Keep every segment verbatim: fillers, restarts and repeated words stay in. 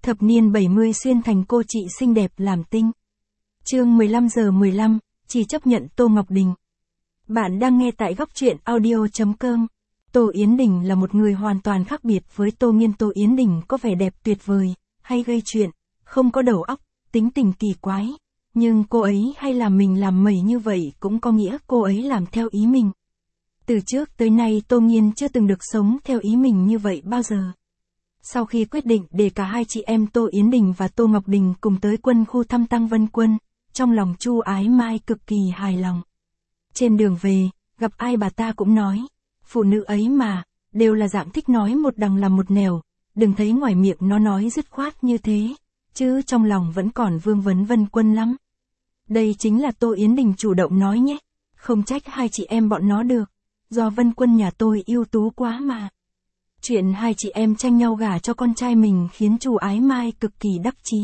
Thập niên bảy mươi xuyên thành cô chị xinh đẹp làm tinh. Chương mười lăm giờ mười lăm, chỉ chấp nhận Tô Ngọc Đình. Bạn đang nghe tại góc truyện audio chấm com. Tô Yến Đình là một người hoàn toàn khác biệt với Tô Nghiên. Tô Yến Đình có vẻ đẹp tuyệt vời, hay gây chuyện, không có đầu óc, tính tình kỳ quái. Nhưng cô ấy hay làm mình làm mẩy như vậy cũng có nghĩa cô ấy làm theo ý mình. Từ trước tới nay Tô Nghiên chưa từng được sống theo ý mình như vậy bao giờ. Sau khi quyết định để cả hai chị em Tô Yến Đình và Tô Ngọc Đình cùng tới quân khu thăm Tăng Vân Quân, trong lòng Chu Ái Mai cực kỳ hài lòng. Trên đường về, gặp ai bà ta cũng nói, phụ nữ ấy mà, đều là dạng thích nói một đằng làm một nẻo, đừng thấy ngoài miệng nó nói dứt khoát như thế, chứ trong lòng vẫn còn vương vấn Vân Quân lắm. Đây chính là Tô Yến Đình chủ động nói nhé, không trách hai chị em bọn nó được, do Vân Quân nhà tôi ưu tú quá mà. Chuyện hai chị em tranh nhau gả cho con trai mình khiến Chu Ái Mai cực kỳ đắc chí.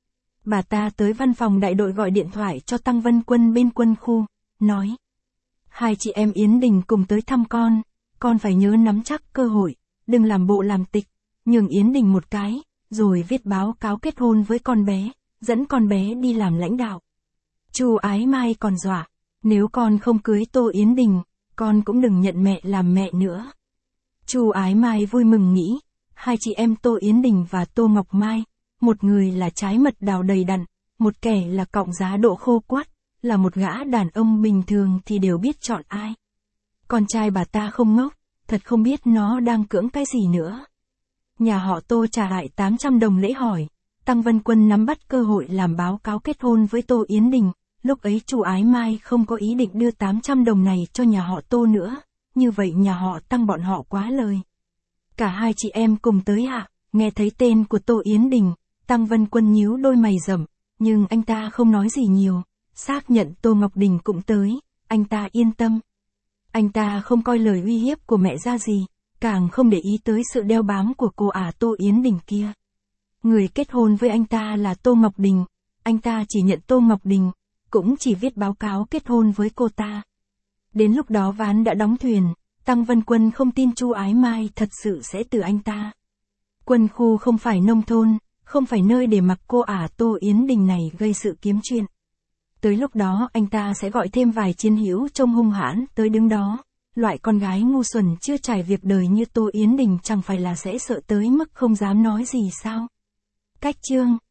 Bà ta tới văn phòng đại đội gọi điện thoại cho Tăng Vân Quân bên quân khu, nói: hai chị em Yến Đình cùng tới thăm con, con phải nhớ nắm chắc cơ hội, đừng làm bộ làm tịch, nhường Yến Đình một cái, rồi viết báo cáo kết hôn với con bé, dẫn con bé đi làm lãnh đạo. Chu Ái Mai còn dọa, nếu con không cưới Tô Yến Đình, con cũng đừng nhận mẹ làm mẹ nữa. Chu Ái Mai vui mừng nghĩ, hai chị em Tô Yến Đình và Tô Ngọc Mai, một người là trái mật đào đầy đặn, một kẻ là cọng giá đỗ khô quắt, là một gã đàn ông bình thường thì đều biết chọn ai. Con trai bà ta không ngốc, thật không biết nó đang cưỡng cái gì nữa. Nhà họ Tô trả lại tám trăm đồng lễ hỏi, Tăng Vân Quân nắm bắt cơ hội làm báo cáo kết hôn với Tô Yến Đình, lúc ấy Chu Ái Mai không có ý định đưa tám trăm đồng này cho nhà họ Tô nữa. Như vậy nhà họ Tăng bọn họ quá lời. Cả hai chị em cùng tới ạ, nghe thấy tên của Tô Yến Đình, Tăng Vân Quân nhíu đôi mày rậm, nhưng anh ta không nói gì nhiều, xác nhận Tô Ngọc Đình cũng tới, anh ta yên tâm. Anh ta không coi lời uy hiếp của mẹ ra gì, càng không để ý tới sự đeo bám của cô ả Tô Yến Đình kia. Người kết hôn với anh ta là Tô Ngọc Đình, anh ta chỉ nhận Tô Ngọc Đình, cũng chỉ viết báo cáo kết hôn với cô ta. Đến lúc đó ván đã đóng thuyền, Tăng Vân Quân không tin Chu Ái Mai thật sự sẽ từ anh ta. Quân khu không phải nông thôn, không phải nơi để mặc cô ả Tô Yến Đình này gây sự kiếm chuyện. Tới lúc đó anh ta sẽ gọi thêm vài chiến hữu trông hung hãn tới đứng đó. Loại con gái ngu xuẩn chưa trải việc đời như Tô Yến Đình chẳng phải là sẽ sợ tới mức không dám nói gì sao? Cách chương